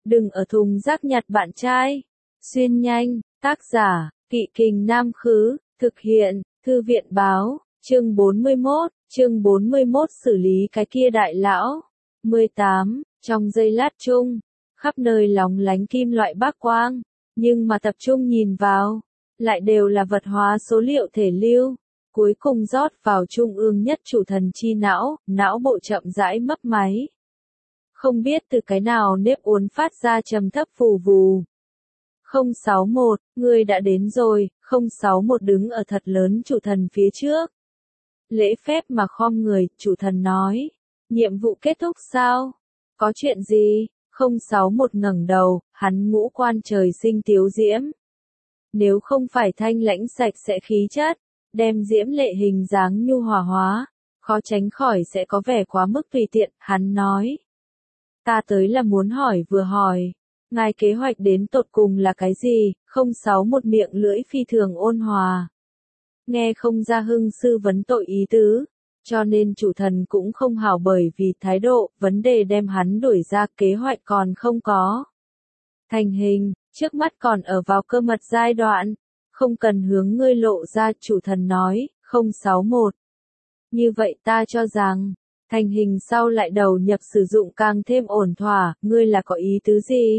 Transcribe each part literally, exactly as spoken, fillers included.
đừng ở thùng rác nhặt bạn trai. Xuyên nhanh, tác giả, Kỵ Kình Nam Khứ, thực hiện, Thư viện Báo, chương bốn mươi mốt, chương bốn mươi mốt xử lý cái kia đại lão. mười tám, trong giây lát chung, khắp nơi lóng lánh kim loại bác quang, nhưng mà tập trung nhìn vào, lại đều là vật hóa số liệu thể lưu. Cuối cùng rót vào trung ương nhất chủ thần chi não, não bộ chậm rãi mấp máy. Không biết từ cái nào nếp uốn phát ra trầm thấp phù vù. không sáu một, ngươi đã đến rồi, không sáu một đứng ở thật lớn chủ thần phía trước. Lễ phép mà khom người, chủ thần nói. Nhiệm vụ kết thúc sao? Có chuyện gì? không sáu một ngẩng đầu, hắn ngũ quan trời sinh tiếu diễm. Nếu không phải thanh lãnh sạch sẽ khí chất, đem diễm lệ hình dáng nhu hòa hóa, khó tránh khỏi sẽ có vẻ quá mức tùy tiện, hắn nói. Ta tới là muốn hỏi vừa hỏi, ngài kế hoạch đến tột cùng là cái gì? không sáu một miệng lưỡi phi thường ôn hòa. Nghe không ra hưng sư vấn tội ý tứ, cho nên chủ thần cũng không hảo bởi vì thái độ, vấn đề đem hắn đuổi ra, kế hoạch còn không có. Thành hình, trước mắt còn ở vào cơ mật giai đoạn, không cần hướng ngươi lộ ra, chủ thần nói. không sáu một. Như vậy ta cho rằng, thành hình sau lại đầu nhập sử dụng càng thêm ổn thỏa, ngươi là có ý tứ gì?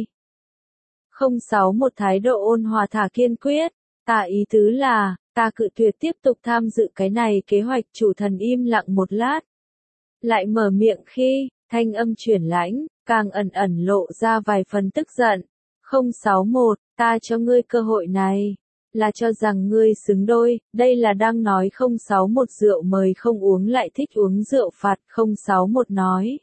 không sáu một thái độ ôn hòa thả kiên quyết, ta ý tứ là, ta cự tuyệt tiếp tục tham dự cái này kế hoạch. Chủ thần im lặng một lát. Lại mở miệng khi, thanh âm chuyển lãnh, càng ẩn ẩn lộ ra vài phần tức giận. không sáu một, ta cho ngươi cơ hội này, là cho rằng ngươi xứng đôi, đây là đang nói không sáu một rượu mời không uống lại thích uống rượu phạt. không sáu một nói.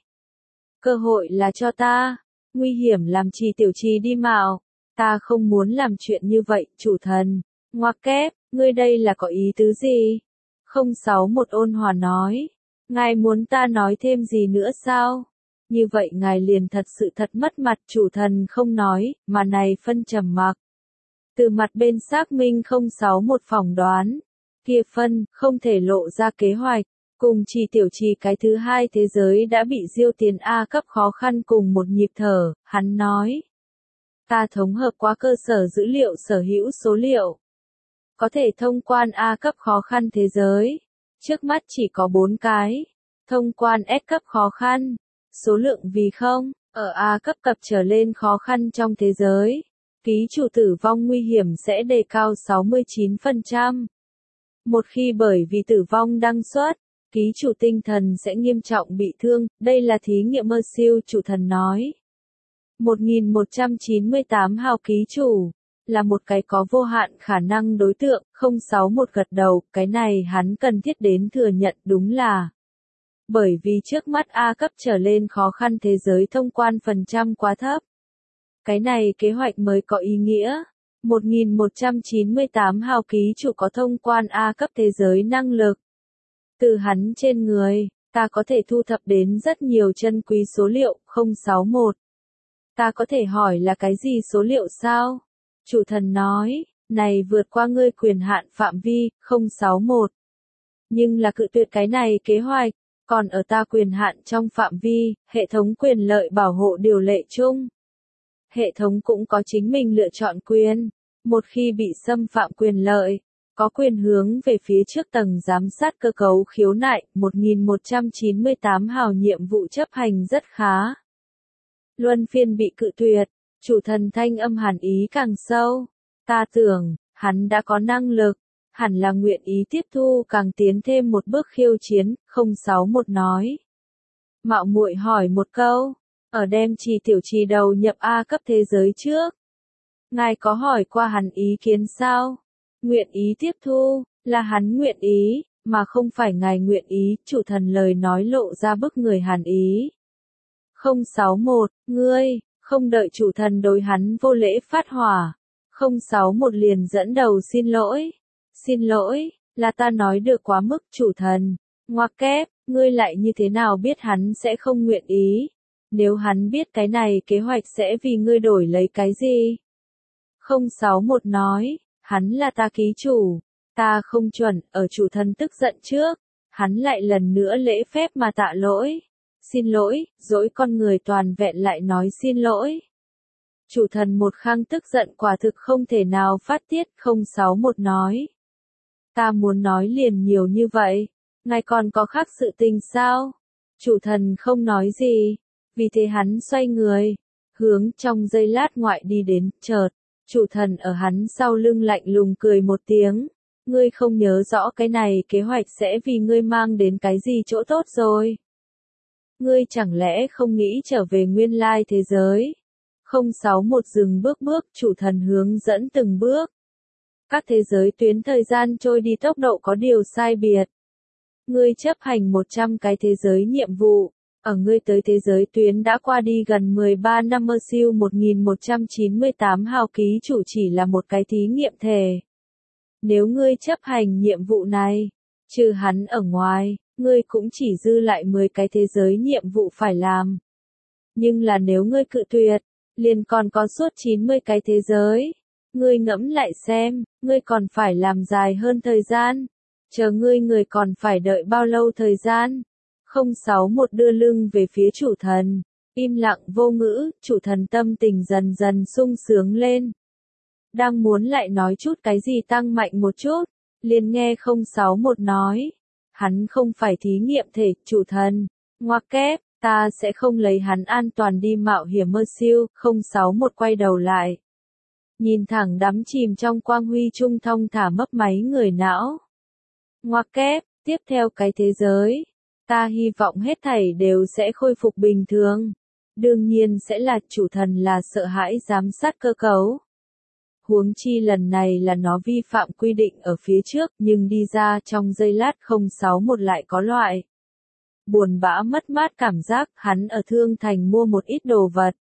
Cơ hội là cho ta, nguy hiểm làm trì tiểu trì đi mạo, ta không muốn làm chuyện như vậy, chủ thần. Ngoặc kép, ngươi đây là có ý tứ gì? không sáu một ôn hòa nói. Ngài muốn ta nói thêm gì nữa sao? Như vậy ngài liền thật sự thật mất mặt. Chủ thần không nói, mà này phân trầm mặc. Từ mặt bên xác minh không sáu một phỏng đoán. Kia phân, không thể lộ ra kế hoạch. Cùng trì tiểu trì cái thứ hai thế giới đã bị diêu tiến A cấp khó khăn cùng một nhịp thở, hắn nói. Ta thống hợp qua cơ sở dữ liệu sở hữu số liệu. Có thể thông quan A cấp khó khăn thế giới. Trước mắt chỉ có bốn cái. Thông quan S cấp khó khăn. Số lượng vì không, ở A cấp cập trở lên khó khăn trong thế giới. Ký chủ tử vong nguy hiểm sẽ đề cao sáu mươi chín phần trăm. Một khi bởi vì tử vong đăng xuất, ký chủ tinh thần sẽ nghiêm trọng bị thương, đây là thí nghiệm mơ siêu, chủ thần nói. một nghìn một trăm chín mươi tám hào ký chủ, là một cái có vô hạn khả năng đối tượng. không sáu một gật đầu, cái này hắn cần thiết đến thừa nhận, đúng là. Bởi vì trước mắt A cấp trở lên khó khăn thế giới thông quan phần trăm quá thấp. Cái này kế hoạch mới có ý nghĩa. một nghìn một trăm chín mươi tám hào ký chủ có thông quan A cấp thế giới năng lực. Từ hắn trên người, ta có thể thu thập đến rất nhiều chân quý số liệu. không sáu một. Ta có thể hỏi là cái gì số liệu sao? Chủ thần nói, này vượt qua ngươi quyền hạn phạm vi. không sáu một. Nhưng là cự tuyệt cái này kế hoạch, còn ở ta quyền hạn trong phạm vi, hệ thống quyền lợi bảo hộ điều lệ chung. Hệ thống cũng có chính mình lựa chọn quyền. Một khi bị xâm phạm quyền lợi, có quyền hướng về phía trước tầng giám sát cơ cấu khiếu nại. một nghìn một trăm chín mươi tám hào nhiệm vụ chấp hành rất khá. Luân phiên bị cự tuyệt, chủ thần thanh âm hàn ý càng sâu. Ta tưởng, hắn đã có năng lực, hẳn là nguyện ý tiếp thu càng tiến thêm một bước khiêu chiến. không sáu một nói. Mạo muội hỏi một câu, ở đem trì tiểu trì đầu nhập A cấp thế giới trước. Ngài có hỏi qua hắn ý kiến sao? Nguyện ý tiếp thu, là hắn nguyện ý, mà không phải ngài nguyện ý, chủ thần lời nói lộ ra bức người hàn ý. không sáu một, ngươi, không đợi chủ thần đối hắn vô lễ phát hỏa. không sáu một liền dẫn đầu xin lỗi. Xin lỗi, là ta nói được quá mức, chủ thần. Ngoặc kép, ngươi lại như thế nào biết hắn sẽ không nguyện ý? Nếu hắn biết cái này kế hoạch sẽ vì ngươi đổi lấy cái gì? không sáu một nói, hắn là ta ký chủ. Ta không chuẩn, ở chủ thần tức giận trước. Hắn lại lần nữa lễ phép mà tạ lỗi. Xin lỗi, dỗi con người toàn vẹn lại nói xin lỗi. Chủ thần một khang tức giận quả thực không thể nào phát tiết. Không sáu một nói. Ta muốn nói liền nhiều như vậy. Ngài còn có khác sự tình sao? Chủ thần không nói gì. Vì thế hắn xoay người. Hướng trong giây lát ngoại đi đến, chợt. Chủ thần ở hắn sau lưng lạnh lùng cười một tiếng. Ngươi không nhớ rõ cái này kế hoạch sẽ vì ngươi mang đến cái gì chỗ tốt rồi. Ngươi chẳng lẽ không nghĩ trở về nguyên lai thế giới? không sáu một dừng bước bước, chủ thần hướng dẫn từng bước. Các thế giới tuyến thời gian trôi đi tốc độ có điều sai biệt. Ngươi chấp hành một trăm cái thế giới nhiệm vụ. Ở ngươi tới thế giới tuyến đã qua đi gần mười ba năm mơ siêu một nghìn một trăm chín mươi tám hào ký chủ chỉ là một cái thí nghiệm thể. Nếu ngươi chấp hành nhiệm vụ này, trừ hắn ở ngoài, ngươi cũng chỉ dư lại mười cái thế giới nhiệm vụ phải làm. Nhưng là nếu ngươi cự tuyệt, liền còn có suốt chín mươi cái thế giới. Ngươi ngẫm lại xem, ngươi còn phải làm dài hơn thời gian. Chờ ngươi người còn phải đợi bao lâu thời gian? không sáu một đưa lưng về phía chủ thần. Im lặng vô ngữ, chủ thần tâm tình dần dần sung sướng lên. Đang muốn lại nói chút cái gì tăng mạnh một chút, liền nghe không sáu một nói. Hắn không phải thí nghiệm thể, chủ thần. Ngoặc kép, ta sẽ không lấy hắn an toàn đi mạo hiểm mơ siêu. không sáu một quay đầu lại. Nhìn thẳng đắm chìm trong quang huy trung thông thả mấp máy người não. Ngoặc kép, tiếp theo cái thế giới. Ta hy vọng hết thảy đều sẽ khôi phục bình thường. Đương nhiên sẽ là chủ thần là sợ hãi giám sát cơ cấu. Huống chi lần này là nó vi phạm quy định ở phía trước nhưng đi ra trong giây lát không sáu một lại có loại. Buồn bã mất mát cảm giác hắn ở Thương Thành mua một ít đồ vật.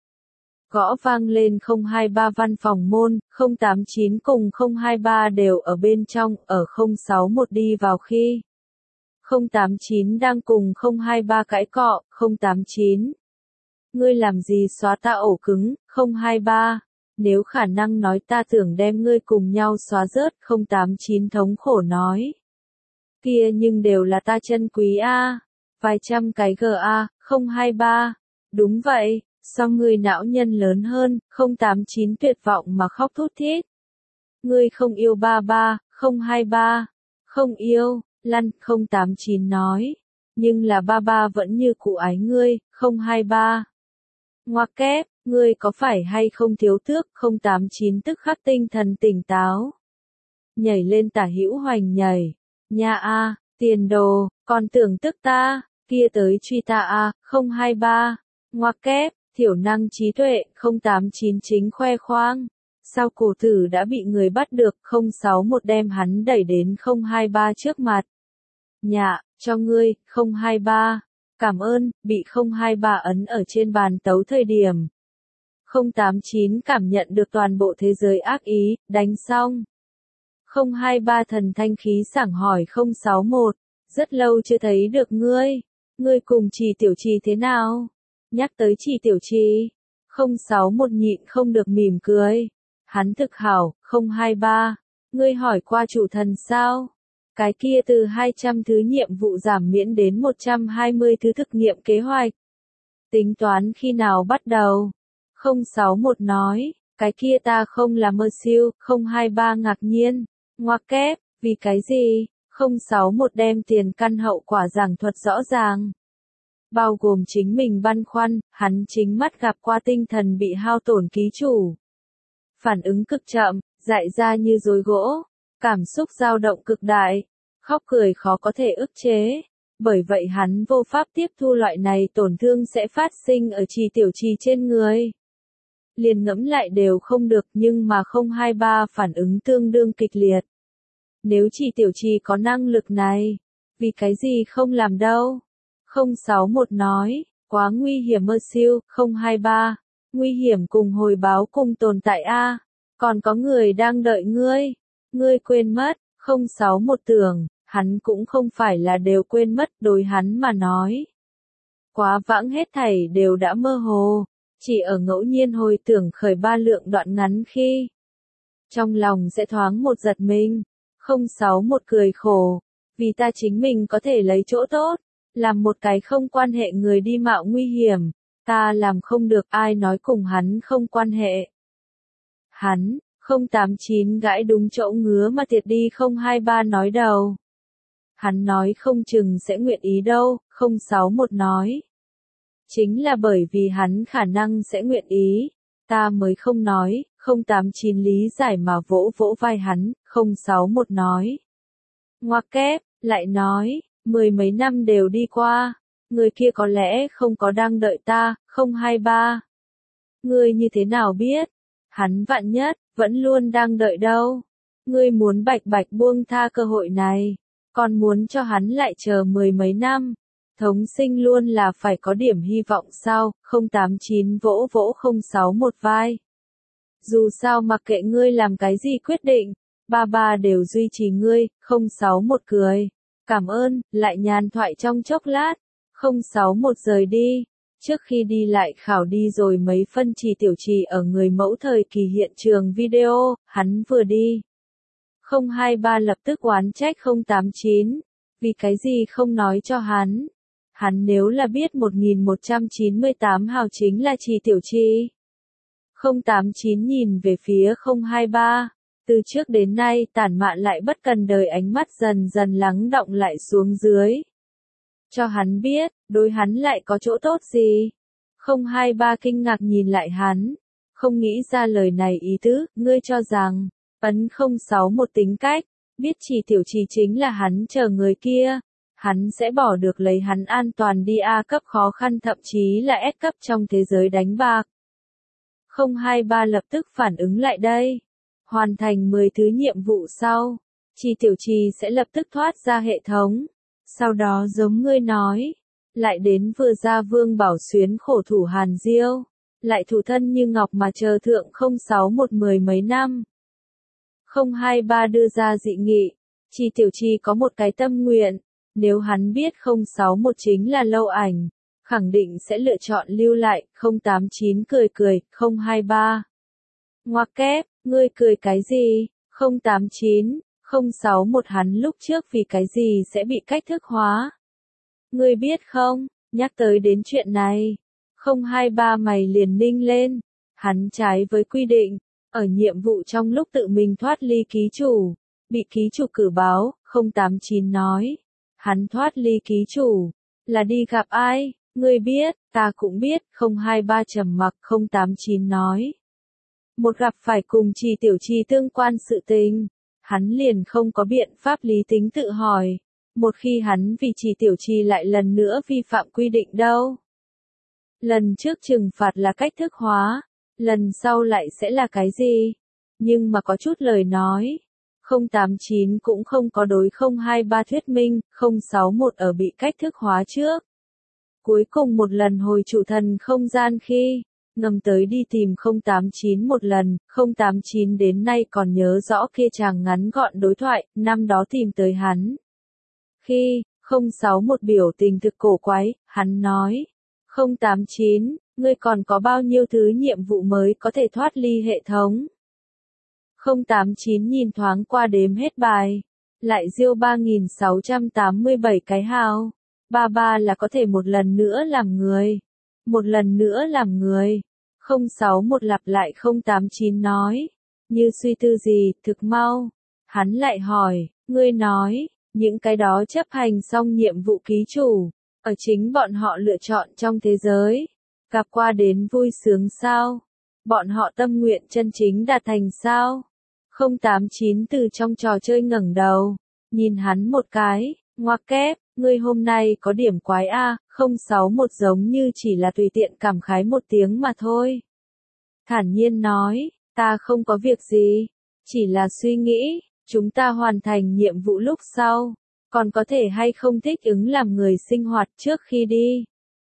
Gõ vang lên không hai ba văn phòng môn, không tám chín cùng không hai ba đều ở bên trong, ở không sáu một đi vào khi. không tám chín đang cùng không hai ba cãi cọ, không tám chín. Ngươi làm gì xóa ta ổ cứng, không hai ba. Nếu khả năng nói ta tưởng đem ngươi cùng nhau xóa rớt, không tám chín thống khổ nói. Kia nhưng đều là ta chân quý a, vài trăm cái giê a, không hai ba. Đúng vậy, sao ngươi não nhân lớn hơn, không tám chín tuyệt vọng mà khóc thút thít. Ngươi không yêu ba ba, không hai ba. Không yêu, lăn, không tám chín nói. Nhưng là ba ba vẫn như cũ ái ngươi, không hai ba. Ngoặc kép, ngươi có phải hay không thiếu tước, không tám chín tức khắc tinh thần tỉnh táo. Nhảy lên tả hữu hoành nhảy. Nha a, tiền đồ, còn tưởng tức ta, kia tới truy ta a, không hai ba. Ngoặc kép, thiểu năng trí tuệ, không tám chín chính khoe khoang. Sao cổ tử đã bị người bắt được, không sáu một đem hắn đẩy đến không hai ba trước mặt. Nhạ, cho ngươi, không hai ba. Cảm ơn, bị không hai ba ấn ở trên bàn tấu thời điểm. không tám chín cảm nhận được toàn bộ thế giới ác ý, đánh xong. không hai ba thần thanh khí sảng hỏi không sáu một, rất lâu chưa thấy được ngươi. Ngươi cùng Trì Tiểu Trì thế nào? Nhắc tới Trì Tiểu Trì, không sáu một nhịn không được mỉm cười. Hắn thực hảo, không hai ba. Ngươi hỏi qua chủ thần sao? Cái kia từ hai trăm thứ nhiệm vụ giảm miễn đến một trăm hai mươi thứ thực nghiệm kế hoạch. Tính toán khi nào bắt đầu? không sáu một nói, cái kia ta không là mơ siêu, không hai ba ngạc nhiên. Ngoặc kép, vì cái gì? không sáu một đem tiền căn hậu quả giảng thuật rõ ràng. Bao gồm chính mình băn khoăn, hắn chính mắt gặp qua tinh thần bị hao tổn ký chủ. Phản ứng cực chậm, dại ra như rối gỗ, cảm xúc dao động cực đại, khóc cười khó có thể ức chế. Bởi vậy hắn vô pháp tiếp thu loại này tổn thương sẽ phát sinh ở Trì Tiểu Trì trên người. Liền ngẫm lại đều không được nhưng mà không hai ba phản ứng tương đương kịch liệt. Nếu Trì Tiểu Trì có năng lực này, vì cái gì không làm đâu? không sáu một nói, quá nguy hiểm mơ siêu, không hai ba. Nguy hiểm cùng hồi báo cùng tồn tại a, còn có người đang đợi ngươi. Ngươi quên mất, không sáu một tưởng, hắn cũng không phải là đều quên mất đối hắn mà nói. Quá vãng hết thảy đều đã mơ hồ, chỉ ở ngẫu nhiên hồi tưởng khởi ba lượng đoạn ngắn khi. Trong lòng sẽ thoáng một giật mình, không sáu một cười khổ, vì ta chính mình có thể lấy chỗ tốt, làm một cái không quan hệ người đi mạo nguy hiểm. Ta làm không được ai nói cùng hắn không quan hệ. Hắn, không tám chín gãi đúng chỗ ngứa mà thiệt đi không hai ba nói đầu. Hắn nói không chừng sẽ nguyện ý đâu, không sáu một nói. Chính là bởi vì hắn khả năng sẽ nguyện ý, ta mới không nói, không tám chín lý giải mà vỗ vỗ vai hắn, không sáu một nói. Ngoặc kép, lại nói, mười mấy năm đều đi qua, người kia có lẽ không có đang đợi ta, không hai ba. Ngươi như thế nào biết? Hắn vạn nhất, vẫn luôn đang đợi đâu. Ngươi muốn bạch bạch buông tha cơ hội này, còn muốn cho hắn lại chờ mười mấy năm. Thống sinh luôn là phải có điểm hy vọng sao, không tám chín vỗ vỗ không sáu một vai. Dù sao mặc kệ ngươi làm cái gì quyết định, ba ba đều duy trì ngươi, không sáu một cười. Cảm ơn, lại nhàn thoại trong chốc lát, không sáu một rời đi. Trước khi đi lại khảo đi rồi mấy phân trì tiểu trì ở người mẫu thời kỳ hiện trường video, hắn vừa đi. không hai ba lập tức oán trách không tám chín, vì cái gì không nói cho hắn. Hắn nếu là biết một nghìn một trăm chín mươi tám hào chính là trì tiểu trì. không tám chín nhìn về phía không hai ba, từ trước đến nay tản mạn lại bất cần đời ánh mắt dần dần lắng động lại xuống dưới. Cho hắn biết, đối hắn lại có chỗ tốt gì. không hai ba kinh ngạc nhìn lại hắn, không nghĩ ra lời này ý tứ, ngươi cho rằng, ấn không sáu một tính cách, biết chỉ tiểu trì chính là hắn chờ người kia, hắn sẽ bỏ được lấy hắn an toàn đi A cấp khó khăn thậm chí là S cấp trong thế giới đánh bạc. không hai ba lập tức phản ứng lại đây, hoàn thành mười thứ nhiệm vụ sau, chỉ tiểu trì sẽ lập tức thoát ra hệ thống. Sau đó giống ngươi nói, lại đến vừa ra Vương Bảo Xuyến khổ thủ Hàn Diêu, lại thủ thân như ngọc mà chờ thượng không sáu một mười mấy năm. không hai ba đưa ra dị nghị, chỉ tiểu trì có một cái tâm nguyện, nếu hắn biết không sáu một chính là lâu ảnh, khẳng định sẽ lựa chọn lưu lại, không tám chín cười cười, không hai ba. Ngoặc kép, ngươi cười cái gì, không tám chín. không sáu một hắn lúc trước vì cái gì sẽ bị cách thức hóa. Ngươi biết không, nhắc tới đến chuyện này, không hai ba mày liền ninh lên, hắn trái với quy định, ở nhiệm vụ trong lúc tự mình thoát ly ký chủ, bị ký chủ cử báo, không tám chín nói, hắn thoát ly ký chủ, là đi gặp ai, ngươi biết, ta cũng biết, không hai ba trầm mặc, không tám chín nói. Một gặp phải cùng trì tiểu trì tương quan sự tình. Hắn liền không có biện pháp lý tính tự hỏi, một khi hắn vì trì tiểu trì lại lần nữa vi phạm quy định đâu. Lần trước trừng phạt là cách thức hóa, lần sau lại sẽ là cái gì? Nhưng mà có chút lời nói, không tám chín cũng không có đối không hai ba thuyết minh, không sáu một ở bị cách thức hóa trước. Cuối cùng một lần hồi chủ thần không gian khi ngầm tới đi tìm không tám chín một lần, không tám chín đến nay còn nhớ rõ kia chàng ngắn gọn đối thoại, năm đó tìm tới hắn. Khi, không sáu một biểu tình thực cổ quái, hắn nói, không tám chín, ngươi còn có bao nhiêu thứ nhiệm vụ mới có thể thoát ly hệ thống. không tám chín nhìn thoáng qua đếm hết bài, lại diêu ba nghìn sáu trăm tám mươi bảy cái hào, ba ba là có thể một lần nữa làm người, một lần nữa làm người. không sáu một lặp lại không tám chín nói, như suy tư gì, thực mau. Hắn lại hỏi, ngươi nói, những cái đó chấp hành xong nhiệm vụ ký chủ, ở chính bọn họ lựa chọn trong thế giới, gặp qua đến vui sướng sao? Bọn họ tâm nguyện chân chính đạt thành sao? không tám chín từ trong trò chơi ngẩng đầu, nhìn hắn một cái, ngoặc kép, ngươi hôm nay có điểm quái a, không sáu một giống như chỉ là tùy tiện cảm khái một tiếng mà thôi. Thản nhiên nói, ta không có việc gì, chỉ là suy nghĩ, chúng ta hoàn thành nhiệm vụ lúc sau, còn có thể hay không thích ứng làm người sinh hoạt trước khi đi.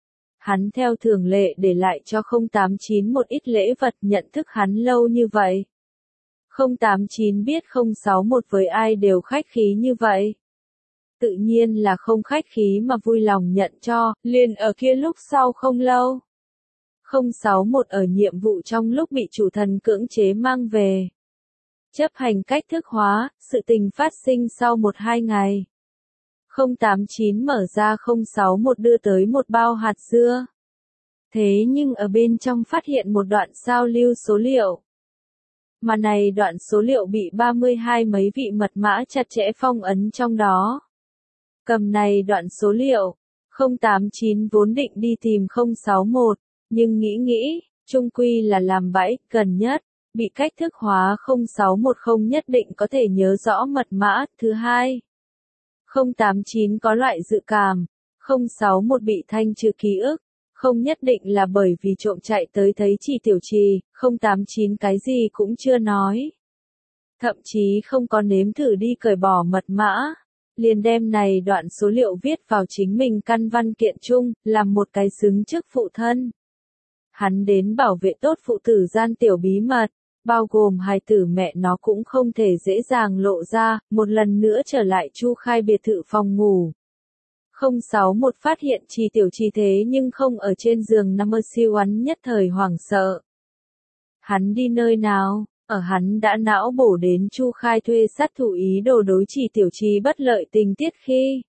Hắn theo thường lệ để lại cho không tám chín một ít lễ vật nhận thức hắn lâu như vậy. không tám chín biết không sáu một với ai đều khách khí như vậy. Tự nhiên là không khách khí mà vui lòng nhận cho, liền ở kia lúc sau không lâu. không sáu một ở nhiệm vụ trong lúc bị chủ thần cưỡng chế mang về. Chấp hành cách thức hóa, sự tình phát sinh sau một hai ngày. không tám chín mở ra không sáu một đưa tới một bao hạt dưa. Thế nhưng ở bên trong phát hiện một đoạn sao lưu số liệu. Mà này đoạn số liệu bị ba mươi hai mấy vị mật mã chặt chẽ phong ấn trong đó. Cầm này đoạn số liệu, không tám chín vốn định đi tìm không sáu một, nhưng nghĩ nghĩ, chung quy là làm bẫy, gần nhất, bị cách thức hóa không sáu một không nhất định có thể nhớ rõ mật mã. Thứ hai, không tám chín có loại dự cảm, không sáu một bị thanh trừ ký ức, không nhất định là bởi vì trộm chạy tới thấy Trì Tiểu Trì, không tám chín cái gì cũng chưa nói. Thậm chí không có nếm thử đi cởi bỏ mật mã, liền đem này đoạn số liệu viết vào chính mình căn văn kiện chung, làm một cái xứng chức phụ thân. Hắn đến bảo vệ tốt phụ tử gian tiểu bí mật, bao gồm hài tử mẹ nó cũng không thể dễ dàng lộ ra, một lần nữa trở lại Chu Khai biệt thự phòng ngủ. không sáu một phát hiện Trì Tiểu Trì thế nhưng không ở trên giường nằm, siêu hắn nhất thời hoảng sợ. Hắn đi nơi nào? Ở hắn đã não bổ đến Chu Khai thuê sát thủ ý đồ đối Trì Tiểu Trì bất lợi tình tiết khi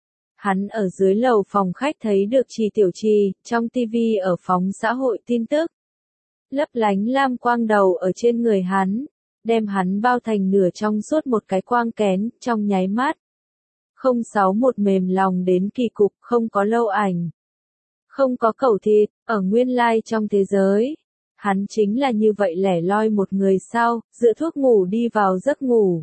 hắn ở dưới lầu phòng khách thấy được Trì Tiểu Trì, trong tivi ở phóng xã hội tin tức. Lấp lánh lam quang đầu ở trên người hắn, đem hắn bao thành nửa trong suốt một cái quang kén, trong nháy mắt. không sáu một mềm lòng đến kỳ cục, không có lâu ảnh. Không có cẩu thịt, ở nguyên lai trong thế giới. Hắn chính là như vậy lẻ loi một người sau, dựa thuốc ngủ đi vào giấc ngủ.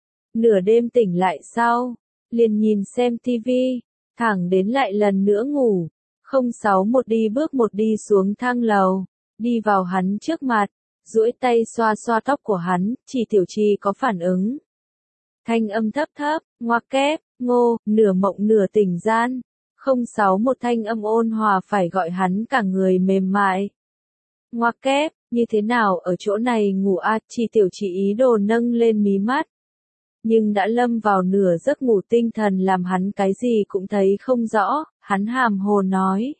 Nửa đêm tỉnh lại sau, liền nhìn xem tivi, thẳng đến lại lần nữa ngủ. không sáu một đi bước một đi xuống thang lầu, đi vào hắn trước mặt, duỗi tay xoa xoa tóc của hắn, Trì Tiểu Trì có phản ứng. Thanh âm thấp thấp, ngoặc kép, ngô, nửa mộng nửa tỉnh gian. không sáu một thanh âm ôn hòa phải gọi hắn cả người mềm mại. Ngoặc kép, như thế nào ở chỗ này ngủ a? Trì Tiểu Trì ý đồ nâng lên mí mắt. Nhưng đã lâm vào nửa giấc ngủ tinh thần làm hắn cái gì cũng thấy không rõ, hắn hàm hồ nói.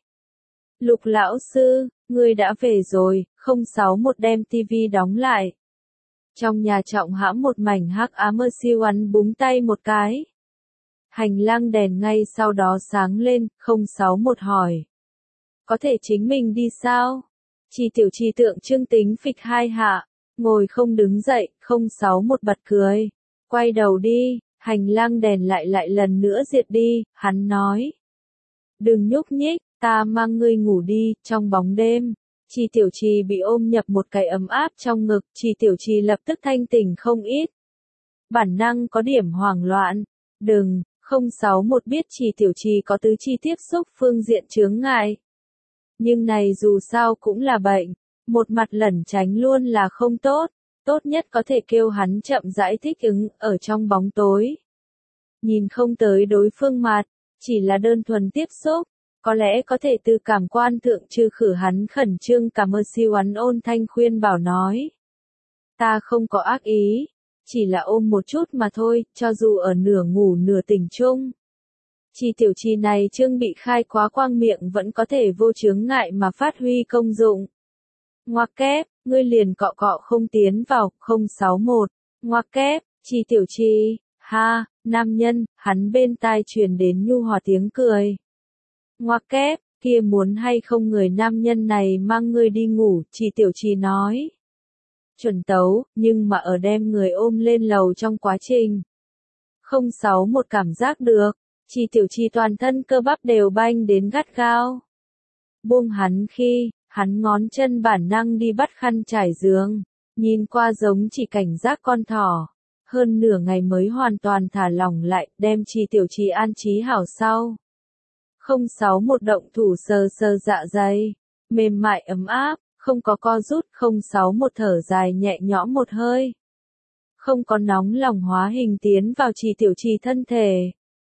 Lục lão sư, ngươi đã về rồi, không sáu một đem tivi đóng lại. Trong nhà trọng hãm một mảnh hắc ám, siêu hắn búng tay một cái. Hành lang đèn ngay sau đó sáng lên, không sáu một hỏi. Có thể chính mình đi sao? Trì Tiểu Trì tượng trưng tính phịch hai hạ, ngồi không đứng dậy, không sáu một bật cười. Quay đầu đi, hành lang đèn lại lại lần nữa diệt đi, hắn nói. Đừng nhúc nhích, ta mang ngươi ngủ đi, trong bóng đêm. Trì Tiểu Trì bị ôm nhập một cái ấm áp trong ngực, Trì Tiểu Trì lập tức thanh tỉnh không ít. Bản năng có điểm hoảng loạn. Đừng, không sáu một biết Trì Tiểu Trì có tứ chi tiếp xúc phương diện chướng ngại. Nhưng này dù sao cũng là bệnh, một mặt lẩn tránh luôn là không tốt, tốt nhất có thể kêu hắn chậm rãi thích ứng, ở trong bóng tối. Nhìn không tới đối phương mặt, chỉ là đơn thuần tiếp xúc, có lẽ có thể từ cảm quan thượng trừ khử hắn khẩn trương. Cảm ơn siêu hắn ôn thanh khuyên bảo nói. Ta không có ác ý, chỉ là ôm một chút mà thôi, cho dù ở nửa ngủ nửa tỉnh chung. Trì Tiểu Trì này chương bị khai quá quang miệng vẫn có thể vô chướng ngại mà phát huy công dụng. Ngoặc kép, ngươi liền cọ cọ không tiến vào, không sáu một. Ngoặc kép, Trì Tiểu Trì, ha, nam nhân, hắn bên tai truyền đến nhu hòa tiếng cười. Ngoặc kép, kia muốn hay không người nam nhân này mang ngươi đi ngủ, Trì Tiểu Trì nói. Chuẩn tấu, nhưng mà ở đem người ôm lên lầu trong quá trình. không sáu một cảm giác được, Trì Tiểu Trì toàn thân cơ bắp đều banh đến gắt gao. Buông hắn khi, hắn ngón chân bản năng đi bắt khăn trải giường, nhìn qua giống chỉ cảnh giác con thỏ. Hơn nửa ngày mới hoàn toàn thả lỏng lại, đem Trì Tiểu Trì an trí hảo sau. không sáu một động thủ sờ sờ dạ dày, mềm mại ấm áp, không có co rút, không sáu một thở dài nhẹ nhõm một hơi. Không có nóng lòng hóa hình tiến vào Trì Tiểu Trì thân thể,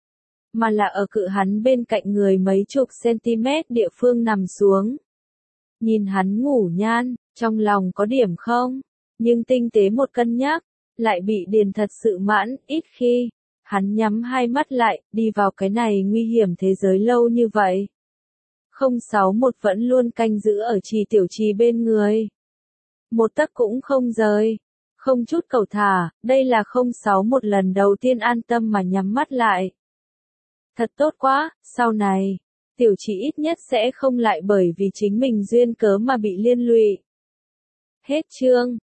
mà là ở cự hắn bên cạnh người mấy chục cm địa phương nằm xuống. Nhìn hắn ngủ nhan, trong lòng có điểm không, nhưng tinh tế một cân nhắc, lại bị điền thật sự mãn, ít khi. Hắn nhắm hai mắt lại, đi vào cái này nguy hiểm thế giới lâu như vậy. không sáu một vẫn luôn canh giữ ở Trì Tiểu Trì bên người. Một tấc cũng không rời, không chút cầu thả, đây là không sáu một lần đầu tiên an tâm mà nhắm mắt lại. Thật tốt quá, sau này, Tiểu Trì ít nhất sẽ không lại bởi vì chính mình duyên cớ mà bị liên lụy. Hết chương.